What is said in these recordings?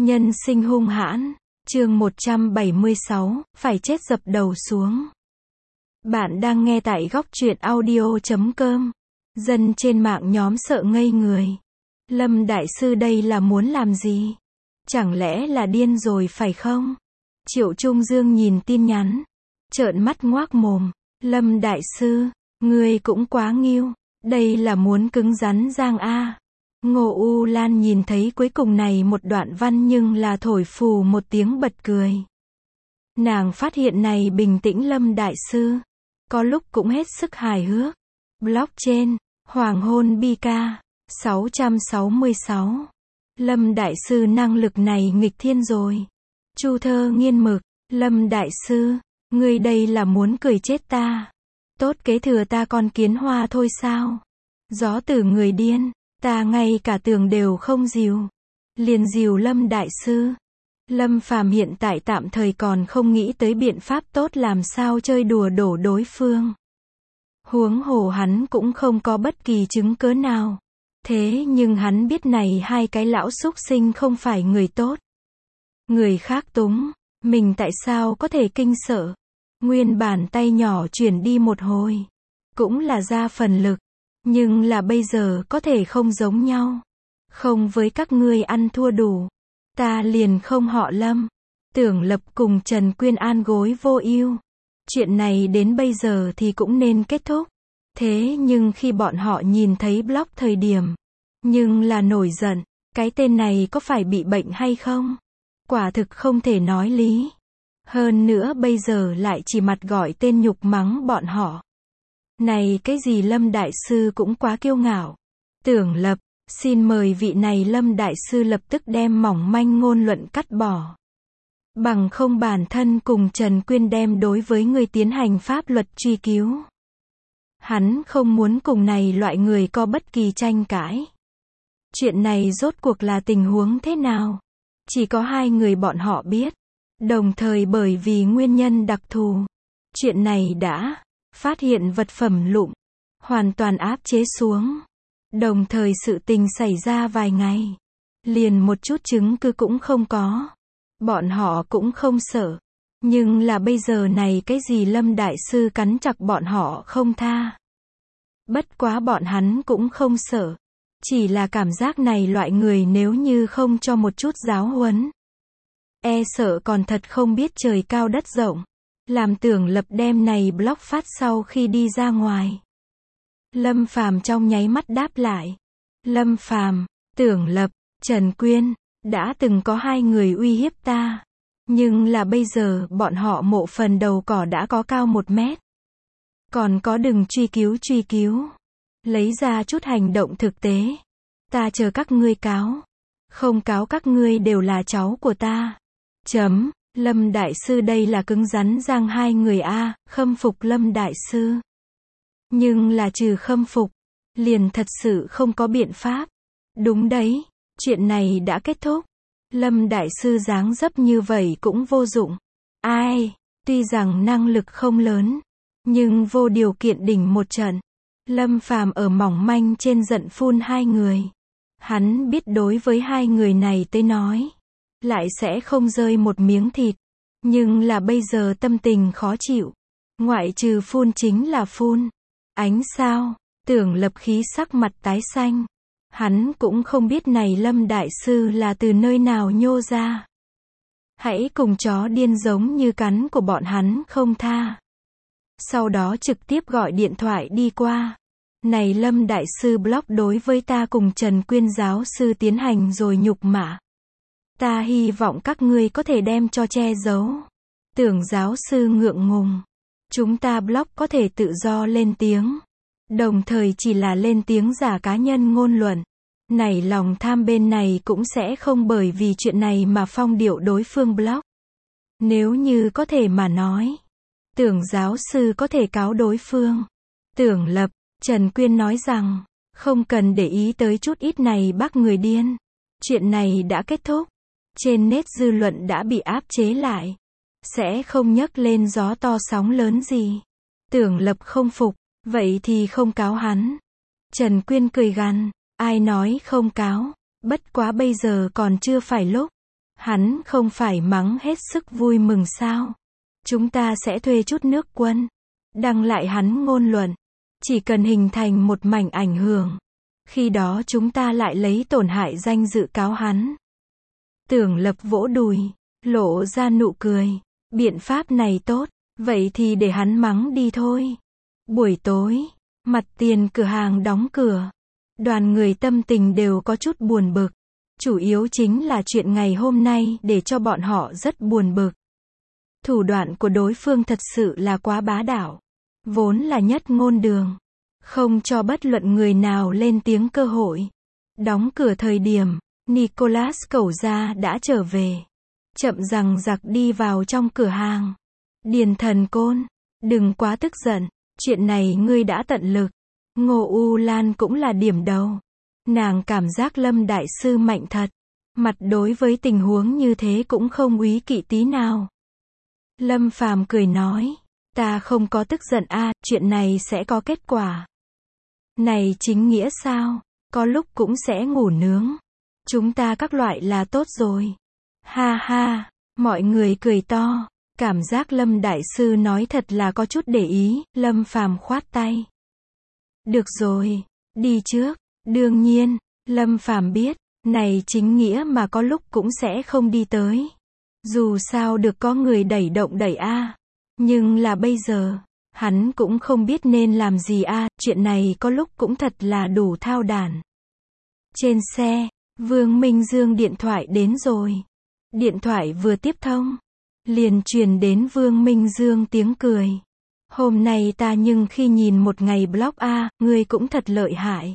Nhân sinh hung hãn, chương 176, phải chết dập đầu xuống. Bạn đang nghe tại góc truyện audio.com. Dân trên mạng nhóm sợ ngây người. Lâm Đại Sư đây là muốn làm gì? Chẳng lẽ là điên rồi phải không? Triệu Trung Dương nhìn tin nhắn, trợn mắt ngoác mồm. Lâm Đại Sư, ngươi cũng quá nghiêu. Đây là muốn cứng rắn Giang A. Ngô U Lan nhìn thấy cuối cùng này một đoạn văn nhưng là thổi phù một tiếng bật cười. Nàng phát hiện này bình tĩnh Lâm Đại Sư, có lúc cũng hết sức hài hước. Blog trên, Hoàng hôn bi ca, 666. Lâm Đại Sư năng lực này nghịch thiên rồi. Chu Thơ nghiên mực, Lâm Đại Sư, ngươi đây là muốn cười chết ta. Tốt kế thừa ta con kiến hoa thôi sao? Gió từ người điên. Ta ngay cả tường đều không dìu. Liền dìu Lâm Đại Sư. Lâm Phàm hiện tại tạm thời còn không nghĩ tới biện pháp tốt làm sao chơi đùa đổ đối phương. Huống hồ hắn cũng không có bất kỳ chứng cớ nào. Thế nhưng hắn biết này hai cái lão súc sinh không phải người tốt. Người khác túng, mình tại sao có thể kinh sợ. Nguyên bản tay nhỏ chuyển đi một hồi. Cũng là ra phần lực. Nhưng là bây giờ có thể không giống nhau. Không với các ngươi ăn thua đủ. Ta liền không họ Lâm. Tưởng Lập cùng Trần Quyên An gối vô ưu. Chuyện này đến bây giờ thì cũng nên kết thúc. Thế nhưng khi bọn họ nhìn thấy blog thời điểm. Nhưng là nổi giận. Cái tên này có phải bị bệnh hay không? Quả thực không thể nói lý. Hơn nữa bây giờ lại chỉ mặt gọi tên nhục mắng bọn họ. Này cái gì Lâm Đại Sư cũng quá kiêu ngạo. Tưởng Lập, xin mời vị này Lâm Đại Sư lập tức đem mỏng manh ngôn luận cắt bỏ. Bằng không bản thân cùng Trần Quyên đem đối với người tiến hành pháp luật truy cứu. Hắn không muốn cùng này loại người có bất kỳ tranh cãi. Chuyện này rốt cuộc là tình huống thế nào? Chỉ có hai người bọn họ biết. Đồng thời bởi vì nguyên nhân đặc thù. Chuyện này đã phát hiện vật phẩm lụm, hoàn toàn áp chế xuống. Đồng thời sự tình xảy ra vài ngày, liền một chút chứng cứ cũng không có. Bọn họ cũng không sợ. Nhưng là bây giờ này cái gì Lâm Đại Sư cắn chặt bọn họ không tha. Bất quá bọn hắn cũng không sợ. Chỉ là cảm giác này loại người nếu như không cho một chút giáo huấn. E sợ còn thật không biết trời cao đất rộng. Làm Tưởng Lập đem này blog phát sau khi đi ra ngoài. Lâm Phàm trong nháy mắt đáp lại. Lâm Phàm, Tưởng Lập, Trần Quyên, đã từng có hai người uy hiếp ta. Nhưng là bây giờ bọn họ mộ phần đầu cỏ đã có cao 1 mét. Còn có đừng truy cứu. Lấy ra chút hành động thực tế. Ta chờ các ngươi cáo. Không cáo các ngươi đều là cháu của ta. Lâm Đại Sư đây là cứng rắn Giang hai người a, khâm phục Lâm Đại Sư. Nhưng là trừ khâm phục, liền thật sự không có biện pháp. Đúng đấy, chuyện này đã kết thúc. Lâm Đại Sư dáng dấp như vậy cũng vô dụng. Ai, tuy rằng năng lực không lớn, nhưng vô điều kiện đỉnh một trận. Lâm Phàm ở mỏng manh trên giận phun hai người. Hắn biết đối với hai người này tới nói. Lại sẽ không rơi một miếng thịt. Nhưng là bây giờ tâm tình khó chịu. Ngoại trừ phun chính là phun. Ánh sao, Tưởng Lập khí sắc mặt tái xanh. Hắn cũng không biết này Lâm Đại Sư là từ nơi nào nhô ra. Hãy cùng chó điên giống như cắn của bọn hắn không tha. Sau đó trực tiếp gọi điện thoại đi qua. Này Lâm Đại Sư blog đối với ta cùng Trần Quyên giáo sư tiến hành rồi nhục mạ. Ta hy vọng các ngươi có thể đem cho che giấu. Tưởng giáo sư ngượng ngùng. Chúng ta blog có thể tự do lên tiếng. Đồng thời chỉ là lên tiếng giả cá nhân ngôn luận. Này lòng tham bên này cũng sẽ không bởi vì chuyện này mà phong điệu đối phương blog. Nếu như có thể mà nói. Tưởng giáo sư có thể cáo đối phương. Tưởng Lập, Trần Quyên nói rằng. Không cần để ý tới chút ít này bác người điên. Chuyện này đã kết thúc. Trên nét dư luận đã bị áp chế lại. Sẽ không nhấc lên gió to sóng lớn gì. Tưởng Lập không phục. Vậy thì không cáo hắn. Trần Quyên cười gằn. Ai nói không cáo. Bất quá bây giờ còn chưa phải lúc. Hắn không phải mắng hết sức vui mừng sao? Chúng ta sẽ thuê chút nước quân. Đăng lại hắn ngôn luận. Chỉ cần hình thành một mảnh ảnh hưởng. Khi đó chúng ta lại lấy tổn hại danh dự cáo hắn. Tưởng Lập vỗ đùi, lộ ra nụ cười. Biện pháp này tốt, vậy thì để hắn mắng đi thôi. Buổi tối, mặt tiền cửa hàng đóng cửa. Đoàn người tâm tình đều có chút buồn bực. Chủ yếu chính là chuyện ngày hôm nay để cho bọn họ rất buồn bực. Thủ đoạn của đối phương thật sự là quá bá đạo. Vốn là nhất ngôn đường. Không cho bất luận người nào lên tiếng cơ hội. Đóng cửa thời điểm, Nicholas Cẩu Gia đã trở về. Chậm rằng giặc đi vào trong cửa hàng. Điền Thần Côn, đừng quá tức giận. Chuyện này ngươi đã tận lực. Ngô U Lan cũng là điểm đầu. Nàng cảm giác Lâm Đại Sư mạnh thật. Mặt đối với tình huống như thế cũng không úy kỵ tí nào. Lâm Phàm cười nói. Ta không có tức giận a, chuyện này sẽ có kết quả. Này chính nghĩa sao? Có lúc cũng sẽ ngủ nướng. Chúng ta các loại là tốt rồi. Ha ha, mọi người cười to. Cảm giác Lâm Đại Sư nói thật là có chút để ý. Lâm Phàm khoát tay. Được rồi, đi trước. Đương nhiên, Lâm Phàm biết, này chính nghĩa mà có lúc cũng sẽ không đi tới. Dù sao được có người đẩy động đẩy a. Nhưng là bây giờ, hắn cũng không biết nên làm gì a, chuyện này có lúc cũng thật là đủ thao đản. Trên xe, Vương Minh Dương điện thoại đến rồi. Điện thoại vừa tiếp thông, liền truyền đến Vương Minh Dương tiếng cười. Hôm nay ta nhưng khi nhìn một ngày blog a, ngươi cũng thật lợi hại.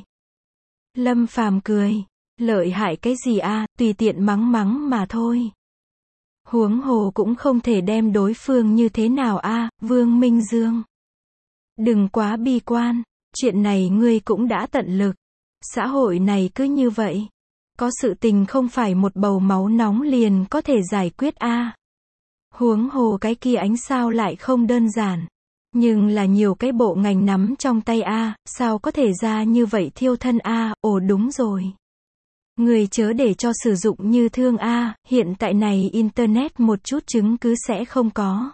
Lâm Phàm cười, lợi hại cái gì a, tùy tiện mắng mắng mà thôi. Huống hồ cũng không thể đem đối phương như thế nào a, Vương Minh Dương. Đừng quá bi quan, chuyện này ngươi cũng đã tận lực. Xã hội này cứ như vậy. Có sự tình không phải một bầu máu nóng liền có thể giải quyết a. Huống hồ cái kia ánh sao lại không đơn giản. Nhưng là nhiều cái bộ ngành nắm trong tay a, sao có thể ra như vậy thiêu thân a, ồ đúng rồi. Người chớ để cho sử dụng như thương a, hiện tại này internet một chút chứng cứ sẽ không có.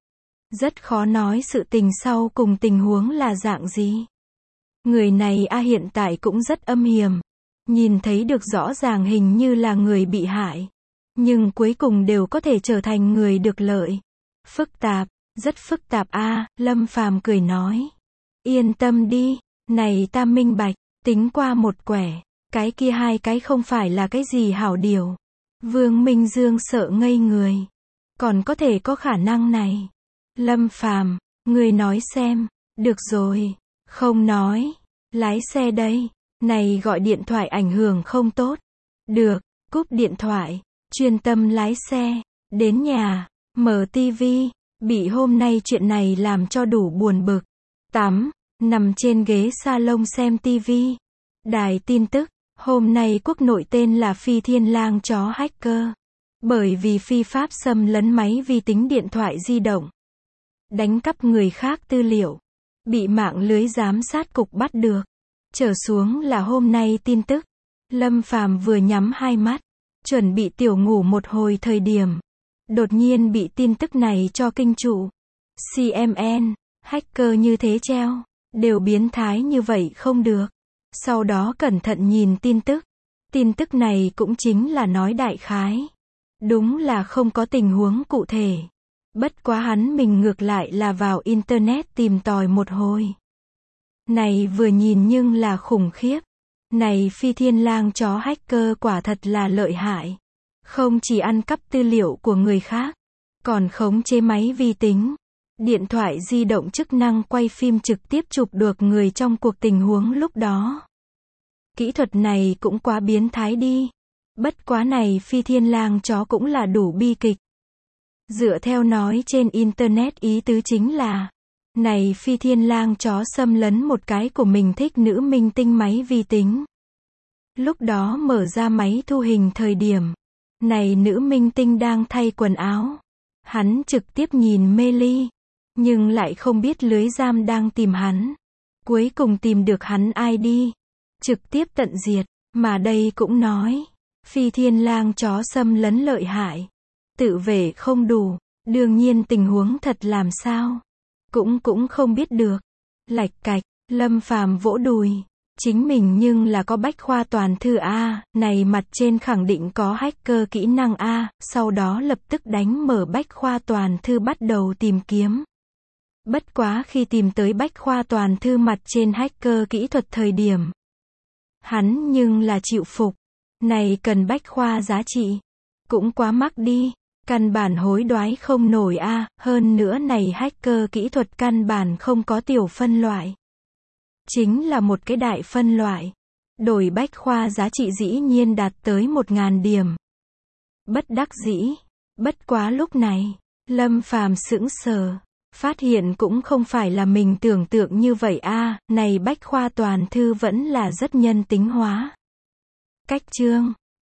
Rất khó nói sự tình sau cùng tình huống là dạng gì. Người này a hiện tại cũng rất âm hiểm. Nhìn thấy được rõ ràng hình như là người bị hại. Nhưng cuối cùng đều có thể trở thành người được lợi. Phức tạp, rất phức tạp a, Lâm Phàm cười nói. Yên tâm đi, này ta minh bạch, tính qua một quẻ. Cái kia hai cái không phải là cái gì hảo điều. Vương Minh Dương sợ ngây người. Còn có thể có khả năng này. Lâm Phàm, ngươi nói xem. Được rồi, không nói. Lái xe đây. Này gọi điện thoại ảnh hưởng không tốt. Được, cúp điện thoại. Chuyên tâm lái xe. Đến nhà, mở tivi. Bị hôm nay chuyện này làm cho đủ buồn bực. Tắm, nằm trên ghế salon xem tivi. Đài tin tức. Hôm nay quốc nội tên là Phi Thiên Lang chó hacker. Bởi vì phi pháp xâm lấn máy vi tính điện thoại di động. Đánh cắp người khác tư liệu. Bị mạng lưới giám sát cục bắt được. Trở xuống là hôm nay tin tức. Lâm Phàm vừa nhắm hai mắt. Chuẩn bị tiểu ngủ một hồi thời điểm. Đột nhiên bị tin tức này cho kinh trụ. CMN, hacker như thế treo. Đều biến thái như vậy không được. Sau đó cẩn thận nhìn tin tức. Tin tức này cũng chính là nói đại khái. Đúng là không có tình huống cụ thể. Bất quá hắn mình ngược lại là vào internet tìm tòi một hồi. Này vừa nhìn nhưng là khủng khiếp. Này Phi Thiên Lang chó hacker quả thật là lợi hại. Không chỉ ăn cắp tư liệu của người khác, còn khống chế máy vi tính, điện thoại di động chức năng quay phim trực tiếp chụp được người trong cuộc tình huống lúc đó. Kỹ thuật này cũng quá biến thái đi. Bất quá này Phi Thiên Lang chó cũng là đủ bi kịch. Dựa theo nói trên internet ý tứ chính là, này Phi Thiên Lang chó xâm lấn một cái của mình thích nữ minh tinh máy vi tính. Lúc đó mở ra máy thu hình thời điểm, này nữ minh tinh đang thay quần áo. Hắn trực tiếp nhìn mê ly, nhưng lại không biết lưới giam đang tìm hắn. Cuối cùng tìm được hắn ID, trực tiếp tận diệt, mà đây cũng nói, Phi Thiên Lang chó xâm lấn lợi hại. Tự vệ không đủ. Đương nhiên tình huống thật làm sao? Cũng không biết được. Lạch cạch, Lâm Phàm vỗ đùi. Chính mình nhưng là có bách khoa toàn thư A, này mặt trên khẳng định có hacker kỹ năng A, sau đó lập tức đánh mở bách khoa toàn thư bắt đầu tìm kiếm. Bất quá khi tìm tới bách khoa toàn thư mặt trên hacker kỹ thuật thời điểm. Hắn nhưng là chịu phục. Này cần bách khoa giá trị. Cũng quá mắc đi. Căn bản hối đoái không nổi A, hơn nữa này hacker kỹ thuật căn bản không có tiểu phân loại. Chính là một cái đại phân loại. Đổi bách khoa giá trị dĩ nhiên đạt tới 1000 điểm. Bất đắc dĩ. Bất quá lúc này, Lâm Phàm sững sờ. Phát hiện cũng không phải là mình tưởng tượng như vậy A, này bách khoa toàn thư vẫn là rất nhân tính hóa. Cách chương.